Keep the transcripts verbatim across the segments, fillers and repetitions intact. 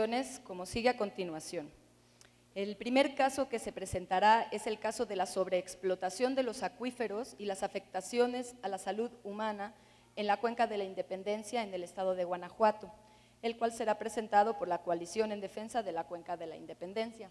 Como sigue a continuación. El primer caso que se presentará es el caso de la sobreexplotación de los acuíferos y las afectaciones a la salud humana en la Cuenca de la Independencia en el estado de Guanajuato, el cual será presentado por la Coalición en Defensa de la Cuenca de la Independencia.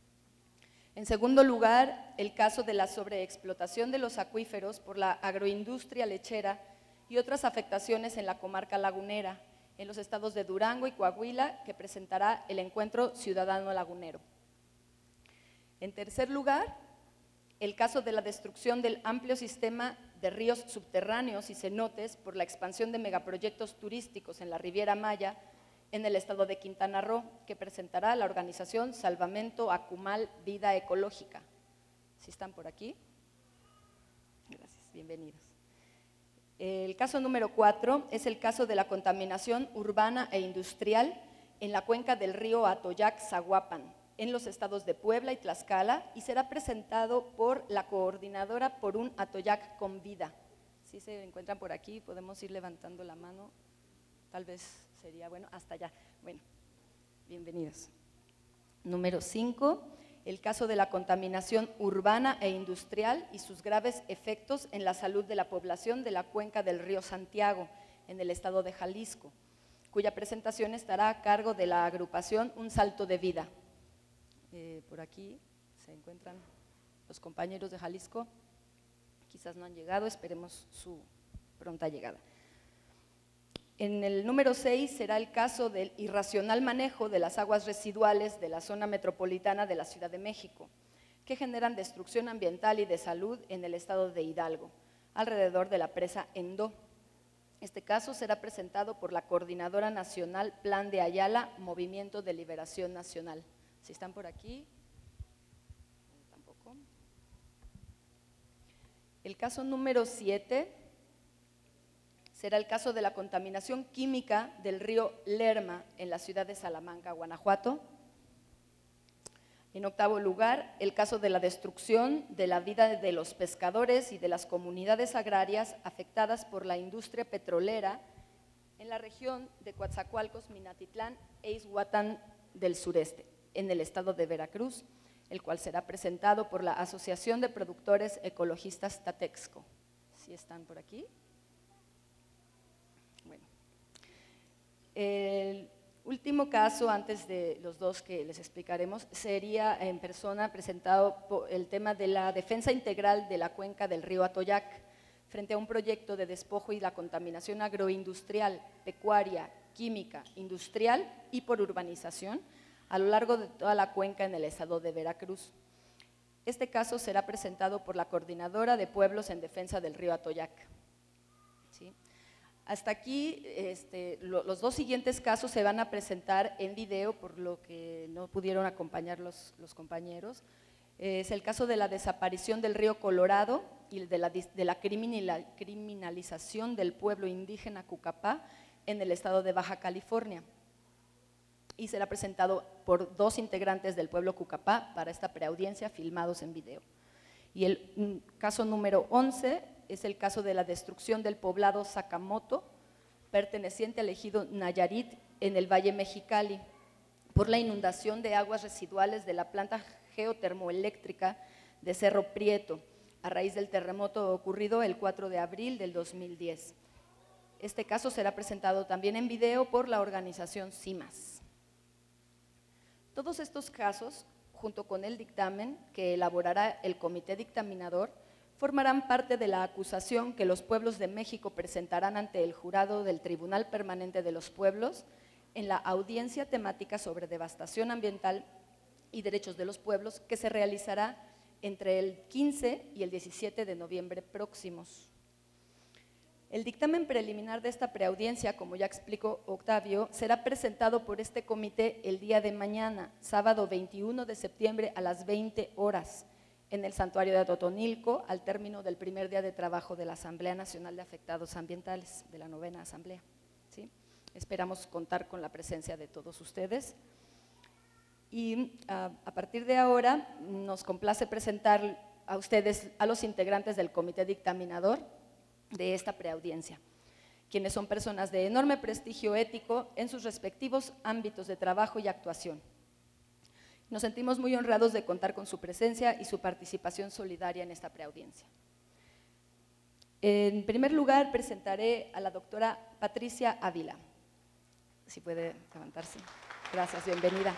En segundo lugar, el caso de la sobreexplotación de los acuíferos por la agroindustria lechera y otras afectaciones en la comarca lagunera, en los estados de Durango y Coahuila, que presentará el Encuentro Ciudadano Lagunero. En tercer lugar, el caso de la destrucción del amplio sistema de ríos subterráneos y cenotes por la expansión de megaproyectos turísticos en la Riviera Maya, en el estado de Quintana Roo, que presentará la organización Salvamento Acumal Vida Ecológica. ¿Sí están por aquí? Gracias, bienvenidos. El caso número cuatro es el caso de la contaminación urbana e industrial en la cuenca del río Atoyac-Zaguapan, en los estados de Puebla y Tlaxcala, y será presentado por la coordinadora por un Atoyac con vida. Si se encuentran por aquí, podemos ir levantando la mano, tal vez sería bueno, hasta allá. Bueno, bienvenidos. Número cinco, el caso de la contaminación urbana e industrial y sus graves efectos en la salud de la población de la cuenca del río Santiago, en el estado de Jalisco, cuya presentación estará a cargo de la agrupación Un Salto de Vida. Eh, por aquí se encuentran los compañeros de Jalisco, quizás no han llegado, esperemos su pronta llegada. En el número seis será el caso del irracional manejo de las aguas residuales de la zona metropolitana de la Ciudad de México, que generan destrucción ambiental y de salud en el estado de Hidalgo, alrededor de la presa Endó. Este caso será presentado por la Coordinadora Nacional Plan de Ayala, Movimiento de Liberación Nacional. Si están por aquí, tampoco. El caso número siete será el caso de la contaminación química del río Lerma en la ciudad de Salamanca, Guanajuato. En octavo lugar, el caso de la destrucción de la vida de los pescadores y de las comunidades agrarias afectadas por la industria petrolera en la región de Coatzacoalcos, Minatitlán e Izhuatán del sureste, en el estado de Veracruz, el cual será presentado por la Asociación de Productores Ecologistas Tatexco. ¿Sí están por aquí? Bueno, el último caso, antes de los dos que les explicaremos, sería en persona presentado por el tema de la defensa integral de la cuenca del río Atoyac frente a un proyecto de despojo y la contaminación agroindustrial, pecuaria, química, industrial y por urbanización a lo largo de toda la cuenca en el estado de Veracruz. Este caso será presentado por la Coordinadora de Pueblos en Defensa del río Atoyac. ¿Sí? Hasta aquí, este, lo, los dos siguientes casos se van a presentar en video, por lo que no pudieron acompañar los, los compañeros. Es el caso de la desaparición del río Colorado y de la, de la criminalización del pueblo indígena Cucapá en el estado de Baja California. Y será presentado por dos integrantes del pueblo Cucapá para esta preaudiencia, filmados en video. Y el caso número once es el caso de la destrucción del poblado Sakamoto, perteneciente al ejido Nayarit en el Valle Mexicali, por la inundación de aguas residuales de la planta geotermoeléctrica de Cerro Prieto, a raíz del terremoto ocurrido el cuatro de abril del dos mil diez. Este caso será presentado también en video por la organización CIMAS. Todos estos casos, junto con el dictamen que elaborará el comité dictaminador, formarán parte de la acusación que los pueblos de México presentarán ante el jurado del Tribunal Permanente de los Pueblos en la audiencia temática sobre devastación ambiental y derechos de los pueblos, que se realizará entre el quince y el diecisiete de noviembre próximos. El dictamen preliminar de esta preaudiencia, como ya explicó Octavio, será presentado por este comité el día de mañana, sábado veintiuno de septiembre a las veinte horas, en el santuario de Atotonilco, al término del primer día de trabajo de la Asamblea Nacional de Afectados Ambientales, de la novena Asamblea. ¿Sí? Esperamos contar con la presencia de todos ustedes. Y a, a partir de ahora nos complace presentar a ustedes, a los integrantes del comité dictaminador de esta preaudiencia. quienes son personas de enorme prestigio ético en sus respectivos ámbitos de trabajo y actuación. Nos sentimos muy honrados de contar con su presencia y su participación solidaria en esta preaudiencia. En primer lugar, presentaré a la doctora Patricia Ávila. Si puede levantarse. Gracias, bienvenida.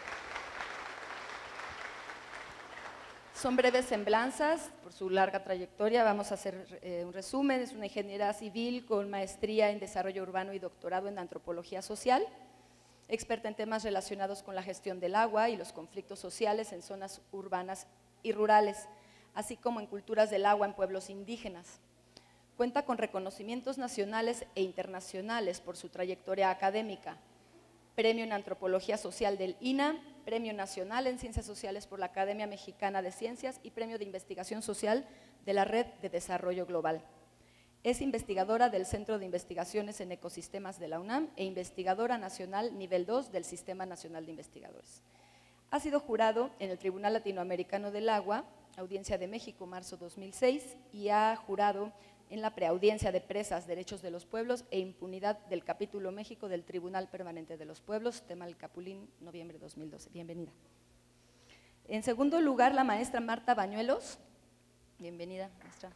Son breves semblanzas por su larga trayectoria. Vamos a hacer eh, un resumen. Es una ingeniera civil con maestría en desarrollo urbano y doctorado en antropología social, experta en temas relacionados con la gestión del agua y los conflictos sociales en zonas urbanas y rurales, así como en culturas del agua en pueblos indígenas. Cuenta con reconocimientos nacionales e internacionales por su trayectoria académica, Premio en Antropología Social del I N A, Premio Nacional en Ciencias Sociales por la Academia Mexicana de Ciencias y Premio de Investigación Social de la Red de Desarrollo Global. Es investigadora del Centro de Investigaciones en Ecosistemas de la UNAM e investigadora nacional nivel dos del Sistema Nacional de Investigadores. Ha sido jurado en el Tribunal Latinoamericano del Agua, Audiencia de México, marzo dos mil seis, y ha jurado en la preaudiencia de Presas, Derechos de los Pueblos e Impunidad del Capítulo México del Tribunal Permanente de los Pueblos, Temalcapulín, noviembre de dos mil doce. Bienvenida. En segundo lugar, la maestra Marta Bañuelos. Bienvenida, maestra.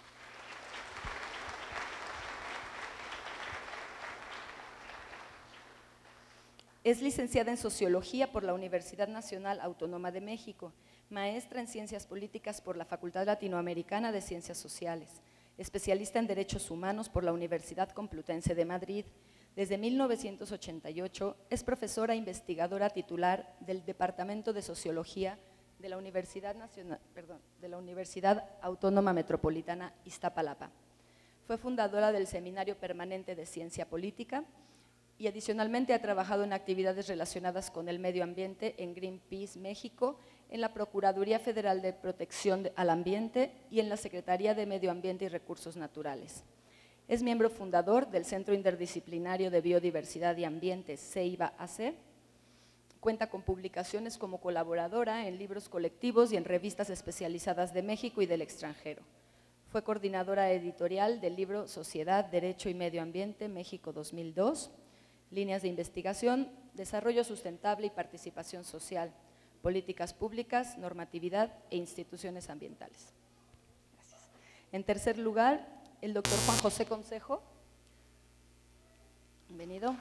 Es licenciada en Sociología por la Universidad Nacional Autónoma de México, maestra en Ciencias Políticas por la Facultad Latinoamericana de Ciencias Sociales, especialista en Derechos Humanos por la Universidad Complutense de Madrid. Desde mil novecientos ochenta y ocho es profesora e investigadora titular del Departamento de Sociología de la Universidad Nacional, perdón, de la Universidad Autónoma Metropolitana Iztapalapa. Fue fundadora del Seminario Permanente de Ciencia Política y adicionalmente ha trabajado en actividades relacionadas con el medio ambiente en Greenpeace México, en la Procuraduría Federal de Protección al Ambiente y en la Secretaría de Medio Ambiente y Recursos Naturales. Es miembro fundador del Centro Interdisciplinario de Biodiversidad y Ambiente, CEIBA-A C. Cuenta con publicaciones como colaboradora en libros colectivos y en revistas especializadas de México y del extranjero. Fue coordinadora editorial del libro Sociedad, Derecho y Medio Ambiente, México dos mil dos, Líneas de Investigación, Desarrollo Sustentable y Participación Social, Políticas Públicas, Normatividad e Instituciones Ambientales. Gracias. En tercer lugar, el doctor Juan José Consejo. Bienvenido.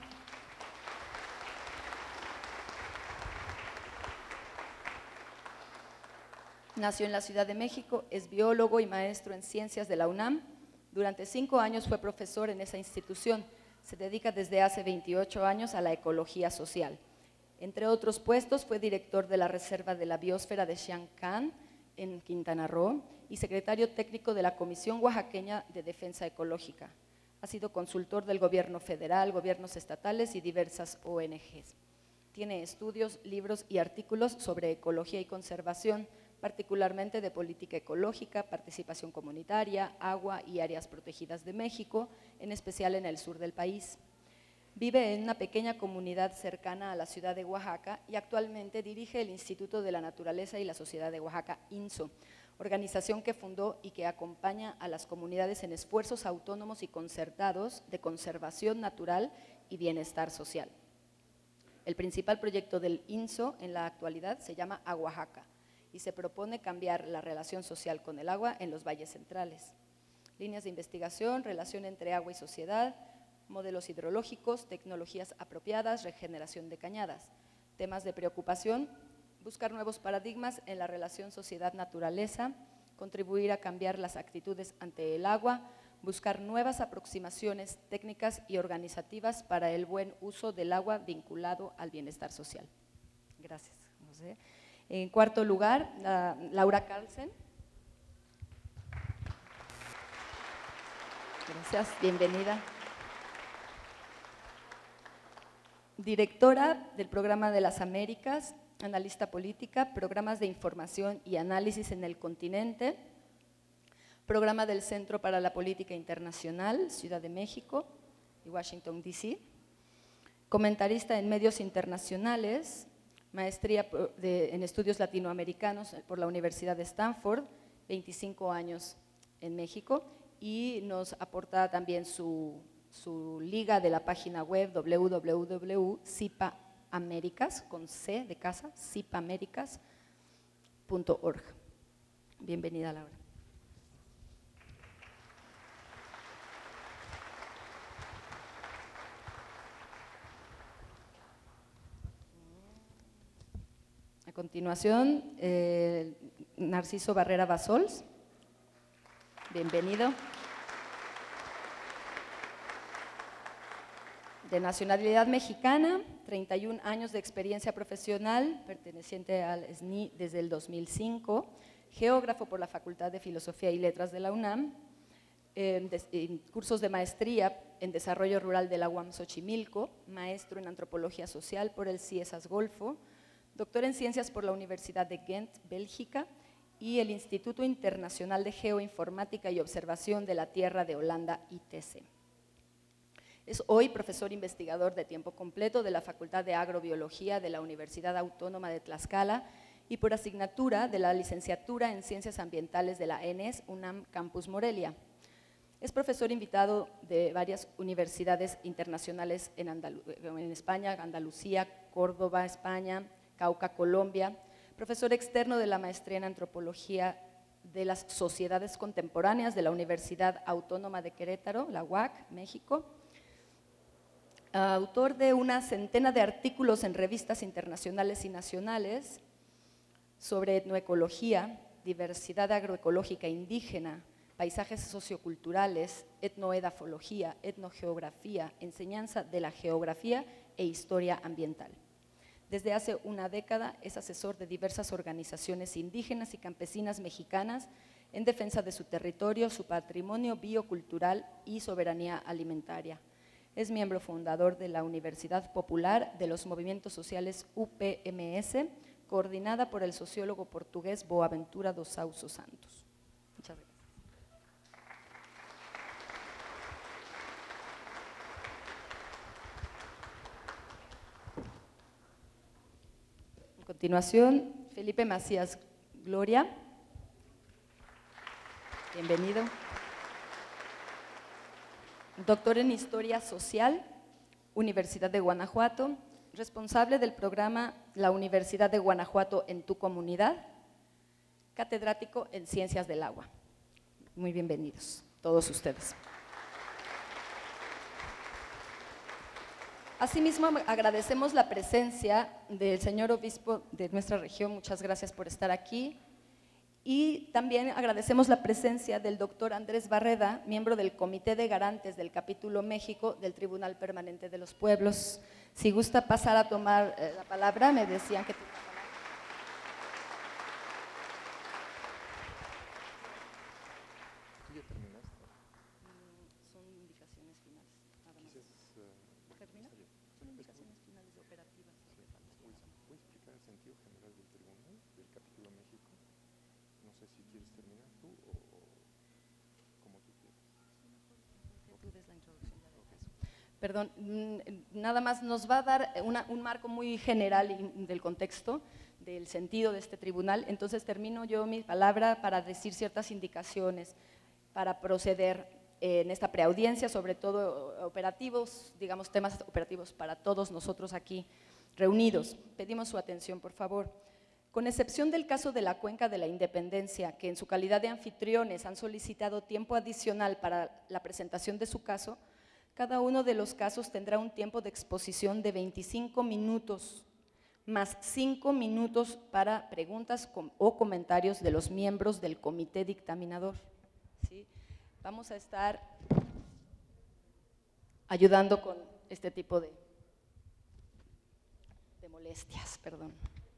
Nació en la Ciudad de México, es biólogo y maestro en Ciencias de la UNAM. Durante cinco años fue profesor en esa institución. Se dedica desde hace veintiocho años a la ecología social. Entre otros puestos, fue director de la Reserva de la Biosfera de Xiancán, en Quintana Roo, y secretario técnico de la Comisión Oaxaqueña de Defensa Ecológica. Ha sido consultor del gobierno federal, gobiernos estatales y diversas O N Ges. Tiene estudios, libros y artículos sobre ecología y conservación, particularmente de política ecológica, participación comunitaria, agua y áreas protegidas de México, en especial en el sur del país. Vive en una pequeña comunidad cercana a la ciudad de Oaxaca y actualmente dirige el Instituto de la Naturaleza y la Sociedad de Oaxaca, INSO, organización que fundó y que acompaña a las comunidades en esfuerzos autónomos y concertados de conservación natural y bienestar social. El principal proyecto del INSO en la actualidad se llama Aguaxaca y se propone cambiar la relación social con el agua en los valles centrales. Líneas de investigación, relación entre agua y sociedad, modelos hidrológicos, tecnologías apropiadas, regeneración de cañadas. Temas de preocupación, buscar nuevos paradigmas en la relación sociedad-naturaleza, contribuir a cambiar las actitudes ante el agua, buscar nuevas aproximaciones técnicas y organizativas para el buen uso del agua vinculado al bienestar social. Gracias, José. En cuarto lugar, la, Laura Carlsen. Gracias, bienvenida. Directora del Programa de las Américas, analista política, programas de información y análisis en el continente, programa del Centro para la Política Internacional, Ciudad de México y Washington, D C, comentarista en medios internacionales, maestría de, en estudios latinoamericanos por la Universidad de Stanford, veinticinco años en México, y nos aporta también su su liga de la página web w w w punto cipa américas, con C de casa, cipa américas punto org. Bienvenida, Laura. A continuación, eh, Narciso Barrera Basols. Bienvenido. De nacionalidad mexicana, treinta y un años de experiencia profesional, perteneciente al S N I desde el dos mil cinco, geógrafo por la Facultad de Filosofía y Letras de la UNAM, eh, de, en cursos de maestría en Desarrollo Rural de la U A M Xochimilco, maestro en Antropología Social por el CIESAS Golfo, doctor en Ciencias por la Universidad de Ghent, Bélgica, y el Instituto Internacional de Geoinformática y Observación de la Tierra de Holanda, I T C. Es hoy profesor investigador de tiempo completo de la Facultad de Agrobiología de la Universidad Autónoma de Tlaxcala y por asignatura de la Licenciatura en Ciencias Ambientales de la E N E S UNAM Campus Morelia. Es profesor invitado de varias universidades internacionales en, Andalu- en España, Andalucía, Córdoba, España, Cauca, Colombia, profesor externo de la maestría en Antropología de las Sociedades Contemporáneas de la Universidad Autónoma de Querétaro, la U A C, México, autor de una centena de artículos en revistas internacionales y nacionales sobre etnoecología, diversidad agroecológica indígena, paisajes socioculturales, etnoedafología, etnogeografía, enseñanza de la geografía e historia ambiental. Desde hace una década es asesor de diversas organizaciones indígenas y campesinas mexicanas en defensa de su territorio, su patrimonio biocultural y soberanía alimentaria. Es miembro fundador de la Universidad Popular de los Movimientos Sociales U P M S, coordinada por el sociólogo portugués Boaventura dos Sousa Santos. Muchas gracias. A continuación, Felipe Macías Gloria. Bienvenido. Doctor en Historia Social, Universidad de Guanajuato, responsable del programa La Universidad de Guanajuato en tu comunidad, catedrático en Ciencias del Agua. Muy bienvenidos todos ustedes. Asimismo, agradecemos la presencia del señor obispo de nuestra región, muchas gracias por estar aquí. Y también agradecemos la presencia del doctor Andrés Barreda, miembro del Comité de Garantes del Capítulo México del Tribunal Permanente de los Pueblos. Si gusta pasar a tomar eh, la palabra, me decían que… ¿Tú ya terminaste? Mm, son indicaciones finales, nada más. Quizás, uh, ¿Termina? está bien. Son Es indicaciones finales de operativas. Sí. Lo que falta. ¿Puedes, ¿Puedes explicar el sentido general del tribunal, del capítulo México? No sé si quieres terminar tú o, o como tú quieras. Que tú des la introducción ya del caso. Perdón, nada más nos va a dar una, un marco muy general del contexto, del sentido de este tribunal, entonces termino yo mi palabra para decir ciertas indicaciones, para proceder en esta preaudiencia, sobre todo operativos, digamos temas operativos para todos nosotros aquí reunidos. Pedimos su atención, por favor. Con excepción del caso de la Cuenca de la Independencia, que en su calidad de anfitriones han solicitado tiempo adicional para la presentación de su caso, cada uno de los casos tendrá un tiempo de exposición de veinticinco minutos, más cinco minutos para preguntas o comentarios de los miembros del comité dictaminador. ¿Sí? Vamos a estar ayudando con este tipo de, de molestias, perdón.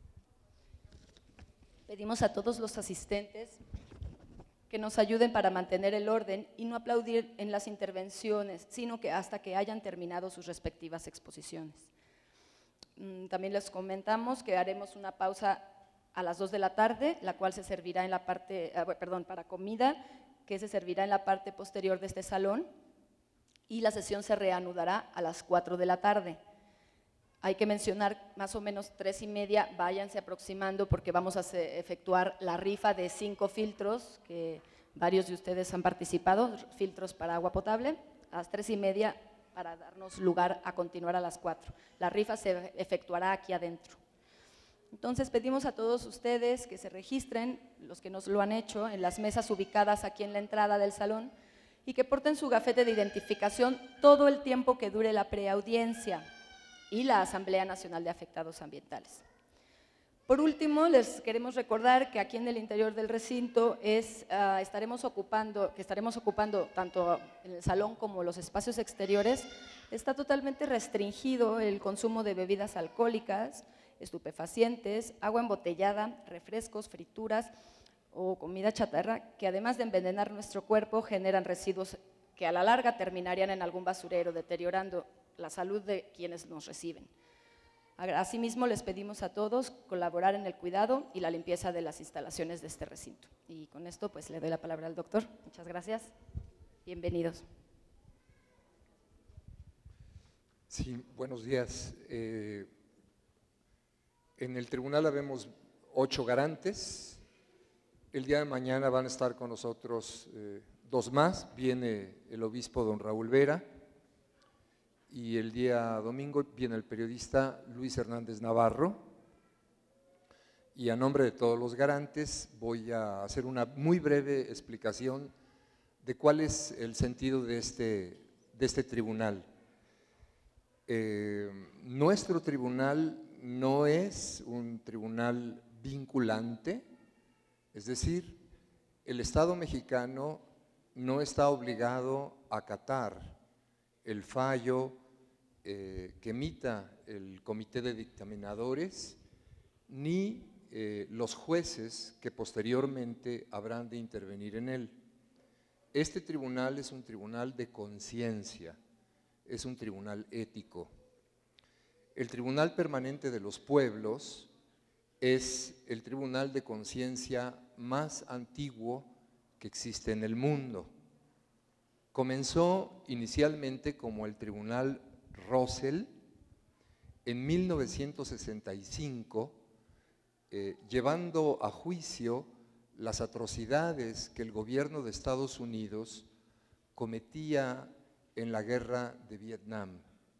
Pedimos a todos los asistentes que nos ayuden para mantener el orden y no aplaudir en las intervenciones, sino que hasta que hayan terminado sus respectivas exposiciones. También les comentamos que haremos una pausa a las dos de la tarde, la cual se servirá en la parte, perdón, para comida, que se servirá en la parte posterior de este salón, y la sesión se reanudará a las cuatro de la tarde. Hay que mencionar más o menos tres y media, váyanse aproximando porque vamos a efectuar la rifa de cinco filtros, que varios de ustedes han participado, filtros para agua potable, a las tres y media para darnos lugar a continuar a las cuatro. La rifa se efectuará aquí adentro. Entonces pedimos a todos ustedes que se registren, los que nos lo han hecho, en las mesas ubicadas aquí en la entrada del salón y que porten su gafete de identificación todo el tiempo que dure la preaudiencia y la Asamblea Nacional de Afectados Ambientales. Por último, les queremos recordar que aquí en el interior del recinto es, uh, estaremos ocupando, que estaremos ocupando tanto en el salón como los espacios exteriores, está totalmente restringido el consumo de bebidas alcohólicas, estupefacientes, agua embotellada, refrescos, frituras o comida chatarra, que además de envenenar nuestro cuerpo, generan residuos que a la larga terminarían en algún basurero, deteriorando la salud de quienes nos reciben. Asimismo, les pedimos a todos colaborar en el cuidado y la limpieza de las instalaciones de este recinto. Y con esto, pues, le doy la palabra al doctor. Muchas gracias. Bienvenidos. Sí, buenos días. Eh, en el tribunal habemos ocho garantes. El día de mañana van a estar con nosotros eh, dos más. Viene el obispo don Raúl Vera. Y el día domingo viene el periodista Luis Hernández Navarro. Y a nombre de todos los garantes voy a hacer una muy breve explicación de cuál es el sentido de este, de este tribunal. Eh, nuestro tribunal no es un tribunal vinculante, es decir, el Estado mexicano no está obligado a acatar el fallo eh, que emita el comité de dictaminadores, ni eh, los jueces que posteriormente habrán de intervenir en él. Este tribunal es un tribunal de conciencia, es un tribunal ético. El Tribunal Permanente de los Pueblos es el tribunal de conciencia más antiguo que existe en el mundo. Comenzó inicialmente como el Tribunal Russell en mil novecientos sesenta y cinco, eh, llevando a juicio las atrocidades que el gobierno de Estados Unidos cometía en la guerra de Vietnam.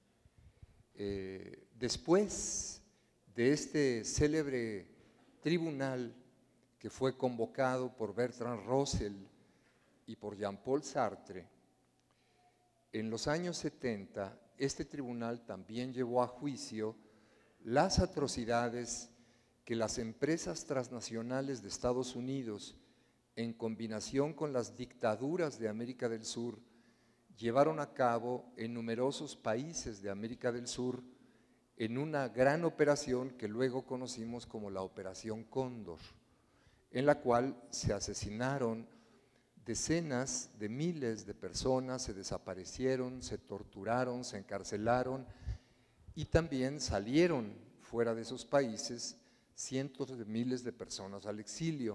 Eh, después de este célebre tribunal que fue convocado por Bertrand Russell y por Jean-Paul Sartre, en los años setenta, este tribunal también llevó a juicio las atrocidades que las empresas transnacionales de Estados Unidos, en combinación con las dictaduras de América del Sur, llevaron a cabo en numerosos países de América del Sur en una gran operación que luego conocimos como la Operación Cóndor, en la cual se asesinaron decenas de miles de personas, se desaparecieron, se torturaron, se encarcelaron y también salieron fuera de esos países cientos de miles de personas al exilio.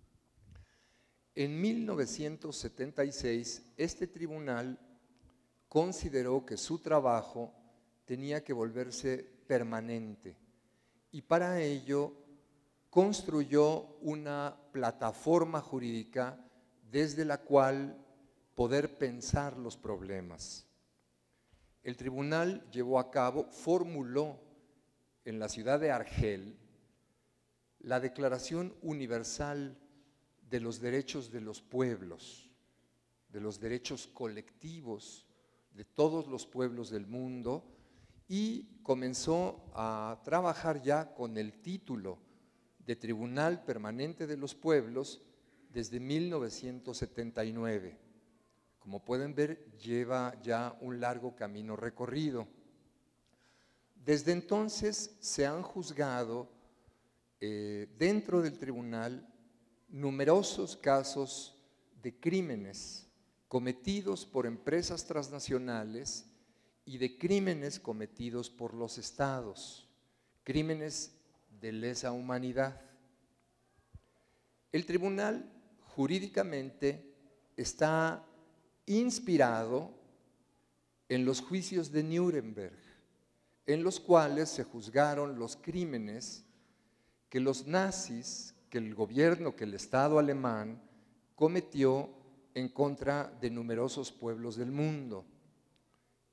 En mil novecientos setenta y seis, este tribunal consideró que su trabajo tenía que volverse permanente y para ello construyó una plataforma jurídica desde la cual poder pensar los problemas. El tribunal llevó a cabo, formuló en la ciudad de Argel la Declaración Universal de los Derechos de los Pueblos, de los derechos colectivos de todos los pueblos del mundo, y comenzó a trabajar ya con el título de Tribunal Permanente de los Pueblos desde mil novecientos setenta y nueve. Como pueden ver, lleva ya un largo camino recorrido. Desde entonces se han juzgado eh, dentro del tribunal numerosos casos de crímenes cometidos por empresas transnacionales y de crímenes cometidos por los estados, crímenes de lesa humanidad. El tribunal jurídicamente está inspirado en los juicios de Nuremberg, en los cuales se juzgaron los crímenes que los nazis, que el gobierno, que el Estado alemán cometió en contra de numerosos pueblos del mundo.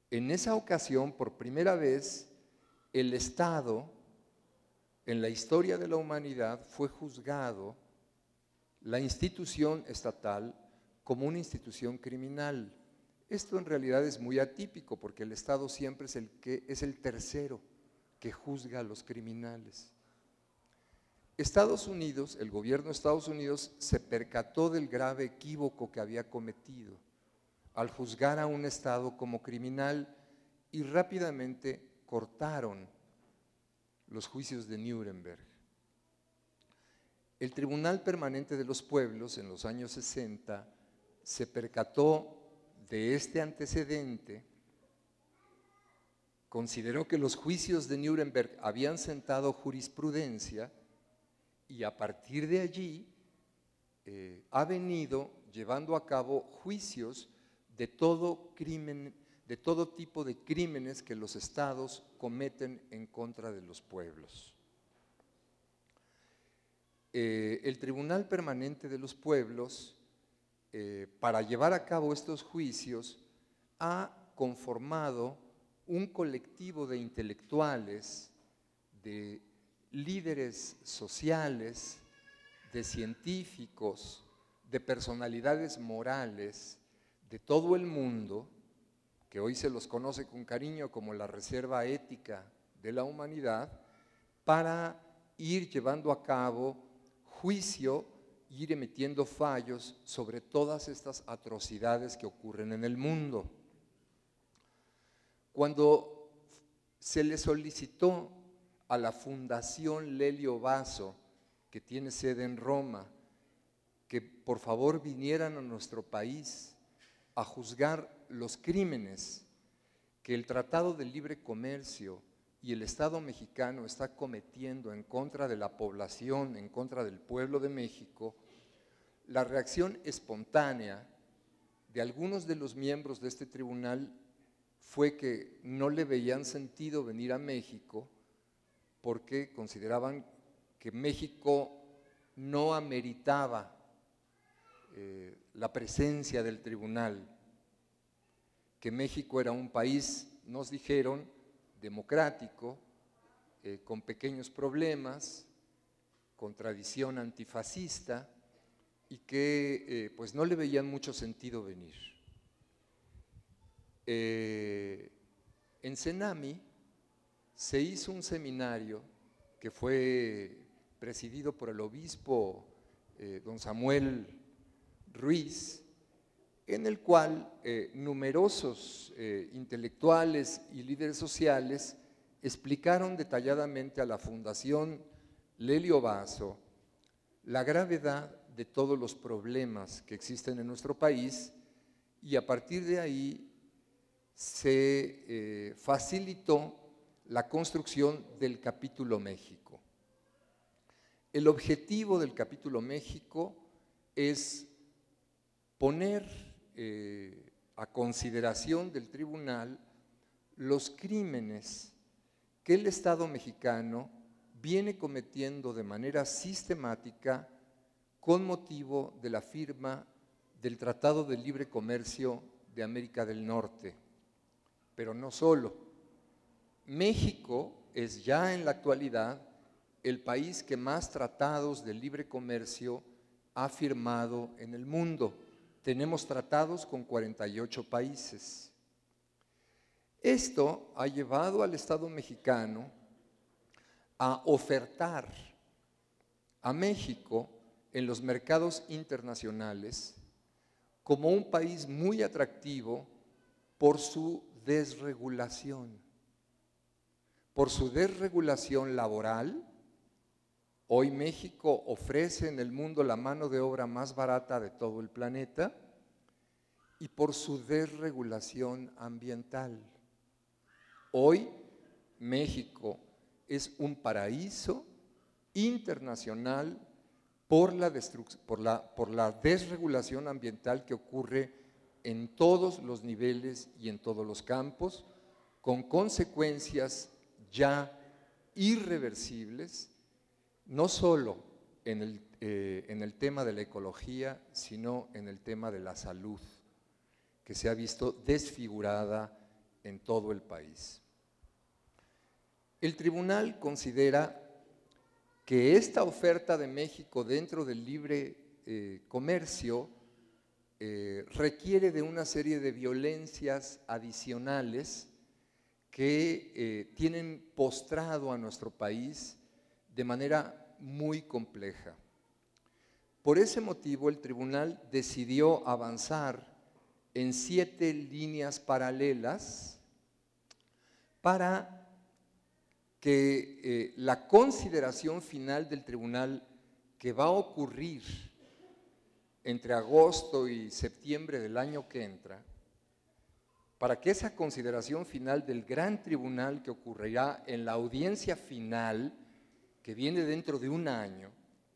En esa ocasión, por primera vez, el Estado, en la historia de la humanidad, fue juzgado, la institución estatal, como una institución criminal. Esto en realidad es muy atípico, porque el Estado siempre es el, que, es el tercero que juzga a los criminales. Estados Unidos, el gobierno de Estados Unidos, se percató del grave equívoco que había cometido al juzgar a un Estado como criminal y rápidamente cortaron los juicios de Nuremberg. El Tribunal Permanente de los Pueblos, en los años sesenta, se percató de este antecedente, consideró que los juicios de Nuremberg habían sentado jurisprudencia y a partir de allí eh, ha venido llevando a cabo juicios de todo crimen, de todo tipo de crímenes que los estados cometen en contra de los pueblos. Eh, el Tribunal Permanente de los Pueblos, eh, para llevar a cabo estos juicios, ha conformado un colectivo de intelectuales, de líderes sociales, de científicos, de personalidades morales de todo el mundo, que hoy se los conoce con cariño como la Reserva Ética de la Humanidad, para ir llevando a cabo juicio, ir emitiendo fallos sobre todas estas atrocidades que ocurren en el mundo. Cuando se le solicitó a la Fundación Lelio Basso, que tiene sede en Roma, que por favor vinieran a nuestro país a juzgar los crímenes que el Tratado de Libre Comercio y el Estado mexicano está cometiendo en contra de la población, en contra del pueblo de México, la reacción espontánea de algunos de los miembros de este tribunal fue que no le veían sentido venir a México porque consideraban que México no ameritaba eh, la presencia del tribunal, que México era un país, nos dijeron, democrático, eh, con pequeños problemas, con tradición antifascista y que eh, pues no le veían mucho sentido venir. Eh, en Cenami se hizo un seminario que fue presidido por el obispo eh, don Samuel Ruiz, en el cual eh, numerosos eh, intelectuales y líderes sociales explicaron detalladamente a la Fundación Lelio Basso la gravedad de todos los problemas que existen en nuestro país y a partir de ahí se eh, facilitó la construcción del Capítulo México. El objetivo del Capítulo México es poner eh, a consideración del tribunal los crímenes que el Estado mexicano viene cometiendo de manera sistemática con motivo de la firma del Tratado de Libre Comercio de América del Norte. Pero no solo. México es ya en la actualidad el país que más tratados de libre comercio ha firmado en el mundo. Tenemos tratados con cuarenta y ocho países. Esto ha llevado al Estado mexicano a ofertar a México en los mercados internacionales como un país muy atractivo por su desregulación, por su desregulación laboral. Hoy México ofrece en el mundo la mano de obra más barata de todo el planeta y por su desregulación ambiental. Hoy México es un paraíso internacional por la, por la, por la desregulación ambiental que ocurre en todos los niveles y en todos los campos, con consecuencias ya irreversibles, no solo en el, eh, en el tema de la ecología, sino en el tema de la salud, que se ha visto desfigurada en todo el país. El tribunal considera que esta oferta de México dentro del libre eh, comercio eh, requiere de una serie de violencias adicionales que eh, tienen postrado a nuestro país de manera muy compleja. Por ese motivo, el tribunal decidió avanzar en siete líneas paralelas para que eh, la consideración final del tribunal, que va a ocurrir entre agosto y septiembre del año que entra, para que esa consideración final del gran tribunal que ocurrirá en la audiencia final, que viene dentro de un año,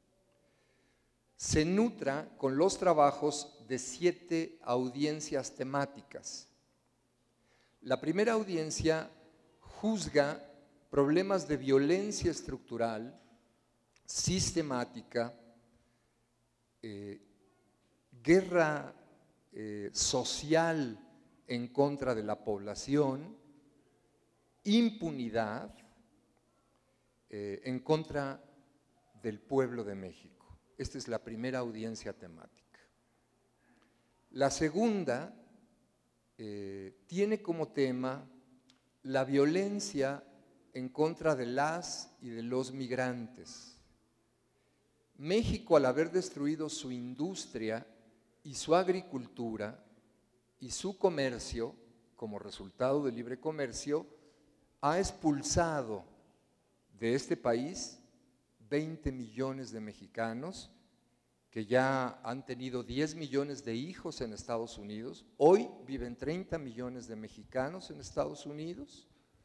se nutra con los trabajos de siete audiencias temáticas. La primera audiencia juzga problemas de violencia estructural, sistemática, eh, guerra eh, social en contra de la población, impunidad eh, en contra del pueblo de México. Esta es la primera audiencia temática. La segunda eh, tiene como tema la violencia en contra de las y de los migrantes. México, al haber destruido su industria y su agricultura y su comercio, como resultado del libre comercio, ha expulsado de este país veinte millones de mexicanos que ya han tenido diez millones de hijos en Estados Unidos. Hoy viven treinta millones de mexicanos en Estados Unidos.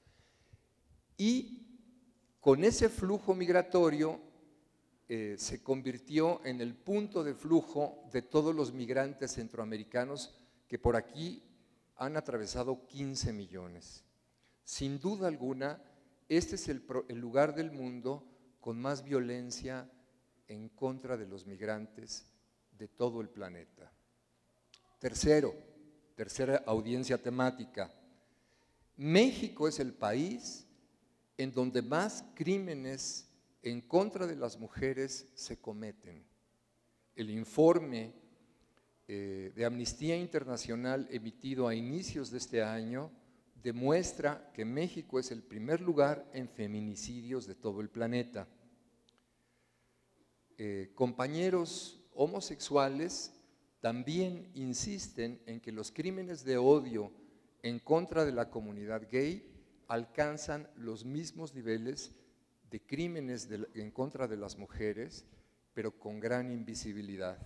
Y con ese flujo migratorio eh, se convirtió en el punto de flujo de todos los migrantes centroamericanos que por aquí han atravesado quince millones. Sin duda alguna, este es el, pro, el lugar del mundo con más violencia en contra de los migrantes de todo el planeta. Tercero, tercera audiencia temática. México es el país en donde más crímenes en contra de las mujeres se cometen. El informe eh, de Amnistía Internacional emitido a inicios de este año demuestra que México es el primer lugar en feminicidios de todo el planeta. Eh, compañeros homosexuales también insisten en que los crímenes de odio en contra de la comunidad gay alcanzan los mismos niveles de crímenes de, en contra de las mujeres, pero con gran invisibilidad.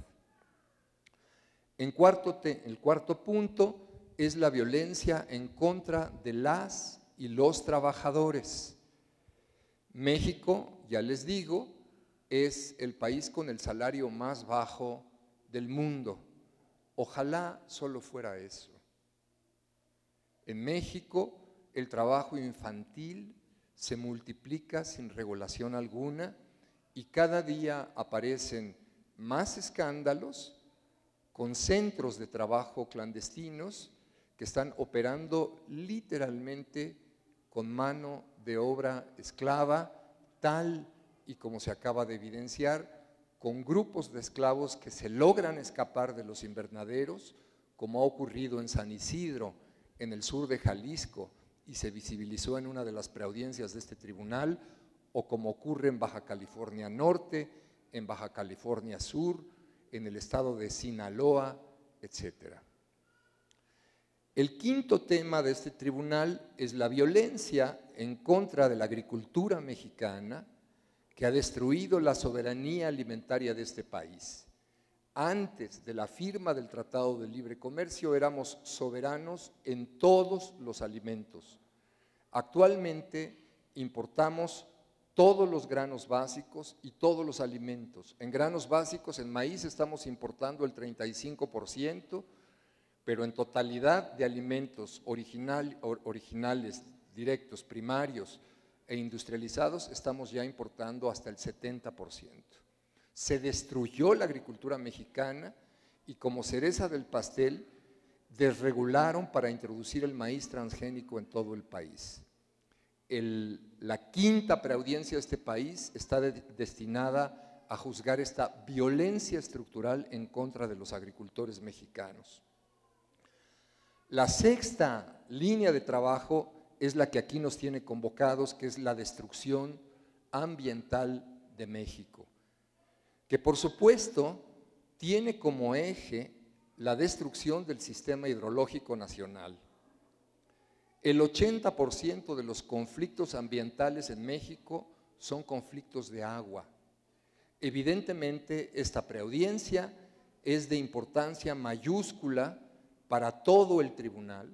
En cuarto te, el cuarto punto es la violencia en contra de las y los trabajadores. México, ya les digo, es el país con el salario más bajo del mundo. Ojalá solo fuera eso. En México, el trabajo infantil se multiplica sin regulación alguna y cada día aparecen más escándalos con centros de trabajo clandestinos que están operando literalmente con mano de obra esclava, tal y como se acaba de evidenciar, con grupos de esclavos que se logran escapar de los invernaderos, como ha ocurrido en San Isidro, en el sur de Jalisco, y se visibilizó en una de las preaudiencias de este tribunal, o como ocurre en Baja California Norte, en Baja California Sur, en el estado de Sinaloa, etcétera. El quinto tema de este tribunal es la violencia en contra de la agricultura mexicana que ha destruido la soberanía alimentaria de este país. Antes de la firma del Tratado de Libre Comercio éramos soberanos en todos los alimentos. Actualmente importamos todos los granos básicos y todos los alimentos. En granos básicos, en maíz estamos importando el treinta y cinco por ciento, pero en totalidad de alimentos original, originales, directos, primarios e industrializados estamos ya importando hasta el setenta por ciento. Se destruyó la agricultura mexicana y como cereza del pastel, desregularon para introducir el maíz transgénico en todo el país. El, la quinta preaudiencia de este país está de, destinada a juzgar esta violencia estructural en contra de los agricultores mexicanos. La sexta línea de trabajo es la que aquí nos tiene convocados, que es la destrucción ambiental de México, que por supuesto tiene como eje la destrucción del sistema hidrológico nacional. El ochenta por ciento de los conflictos ambientales en México son conflictos de agua. Evidentemente, esta preaudiencia es de importancia mayúscula para todo el tribunal,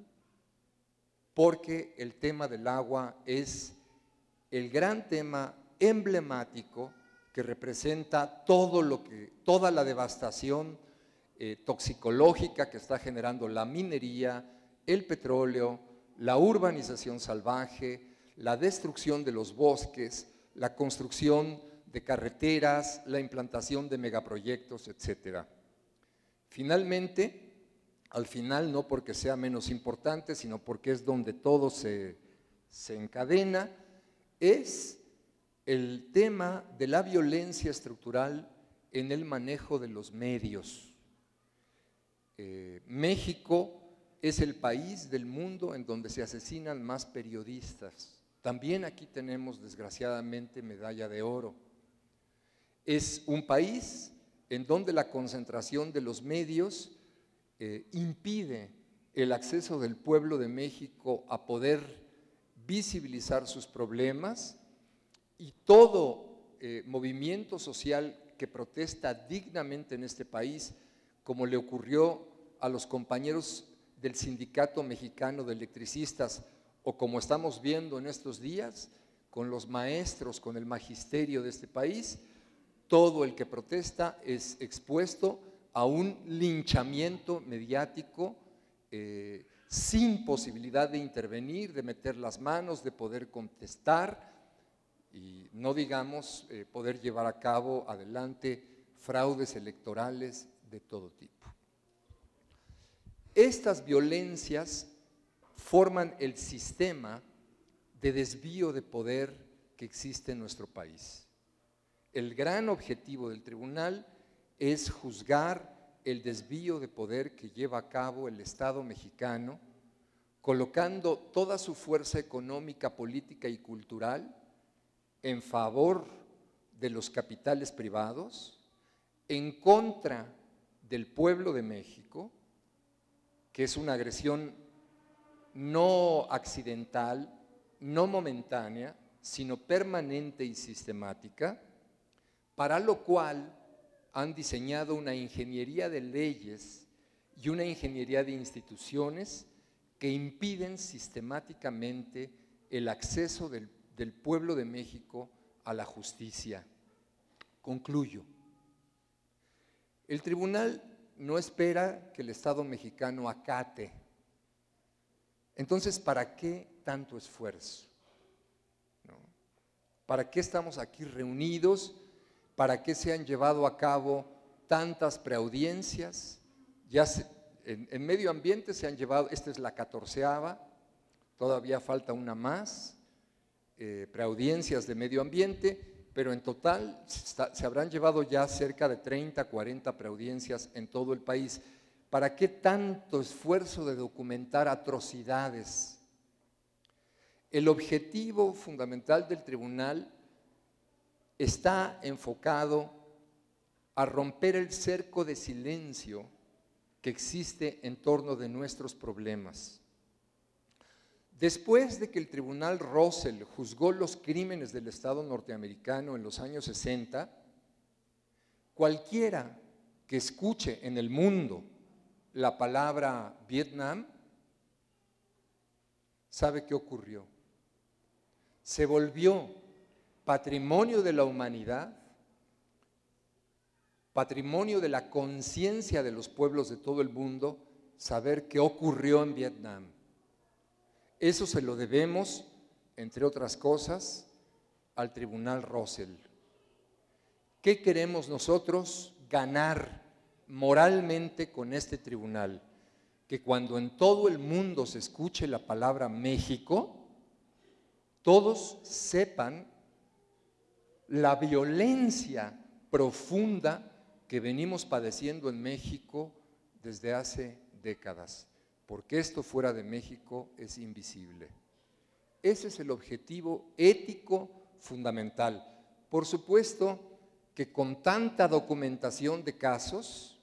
porque el tema del agua es el gran tema emblemático que representa todo lo que, toda la devastación eh, toxicológica que está generando la minería, el petróleo, la urbanización salvaje, la destrucción de los bosques, la construcción de carreteras, la implantación de megaproyectos, etcétera. Finalmente, al final no porque sea menos importante, sino porque es donde todo se, se encadena, es el tema de la violencia estructural en el manejo de los medios. Eh, México es el país del mundo en donde se asesinan más periodistas. También aquí tenemos, desgraciadamente, medalla de oro. Es un país en donde la concentración de los medios eh, impide el acceso del pueblo de México a poder visibilizar sus problemas, y todo eh, movimiento social que protesta dignamente en este país, como le ocurrió a los compañeros del Sindicato Mexicano de Electricistas, o como estamos viendo en estos días, con los maestros, con el magisterio de este país, todo el que protesta es expuesto a un linchamiento mediático eh, sin posibilidad de intervenir, de meter las manos, de poder contestar, y no digamos eh, poder llevar a cabo adelante fraudes electorales de todo tipo. Estas violencias forman el sistema de desvío de poder que existe en nuestro país. El gran objetivo del tribunal es juzgar el desvío de poder que lleva a cabo el Estado mexicano, colocando toda su fuerza económica, política y cultural en favor de los capitales privados, en contra del pueblo de México, que es una agresión no accidental, no momentánea, sino permanente y sistemática, para lo cual han diseñado una ingeniería de leyes y una ingeniería de instituciones que impiden sistemáticamente el acceso del, del pueblo de México a la justicia. Concluyo. El tribunal no espera que el Estado mexicano acate. Entonces, ¿para qué tanto esfuerzo? ¿No? ¿Para qué estamos aquí reunidos? ¿Para qué se han llevado a cabo tantas preaudiencias? Ya se, en, en medio ambiente se han llevado, esta es la catorceava, todavía falta una más, eh, preaudiencias de medio ambiente, pero en total se, se habrán llevado ya cerca de treinta, cuarenta preaudiencias en todo el país. ¿Para qué tanto esfuerzo de documentar atrocidades? El objetivo fundamental del tribunal está enfocado a romper el cerco de silencio que existe en torno de nuestros problemas. Después de que el tribunal Russell juzgó los crímenes del Estado norteamericano en los años sesenta, cualquiera que escuche en el mundo la palabra Vietnam sabe qué ocurrió. Se volvió patrimonio de la humanidad, patrimonio de la conciencia de los pueblos de todo el mundo, saber qué ocurrió en Vietnam. Eso se lo debemos, entre otras cosas, al tribunal Russell. ¿Qué queremos nosotros ganar moralmente con este tribunal? que cuando en todo el mundo se escuche la palabra México, todos sepan la violencia profunda que venimos padeciendo en México desde hace décadas, porque esto fuera de México es invisible. Ese es el objetivo ético fundamental. Por supuesto que con tanta documentación de casos,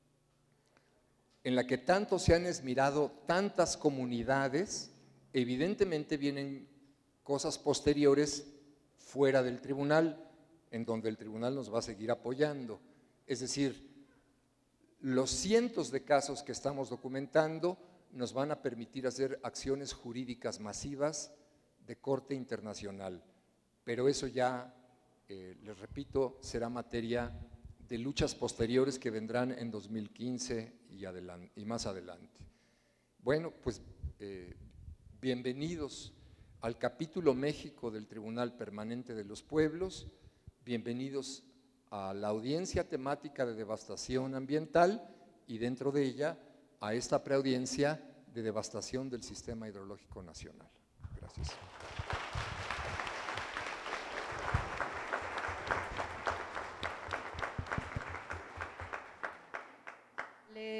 en la que tanto se han esmerado tantas comunidades, evidentemente vienen cosas posteriores fuera del tribunal, en donde el tribunal nos va a seguir apoyando. Es decir, los cientos de casos que estamos documentando nos van a permitir hacer acciones jurídicas masivas de corte internacional, pero eso ya, eh, les repito, será materia de luchas posteriores que vendrán en dos mil quince y, adelante, y más adelante. Bueno, pues eh, bienvenidos al capítulo México del Tribunal Permanente de los Pueblos, bienvenidos a la audiencia temática de devastación ambiental y dentro de ella a esta preaudiencia de devastación del sistema hidrológico nacional. Gracias.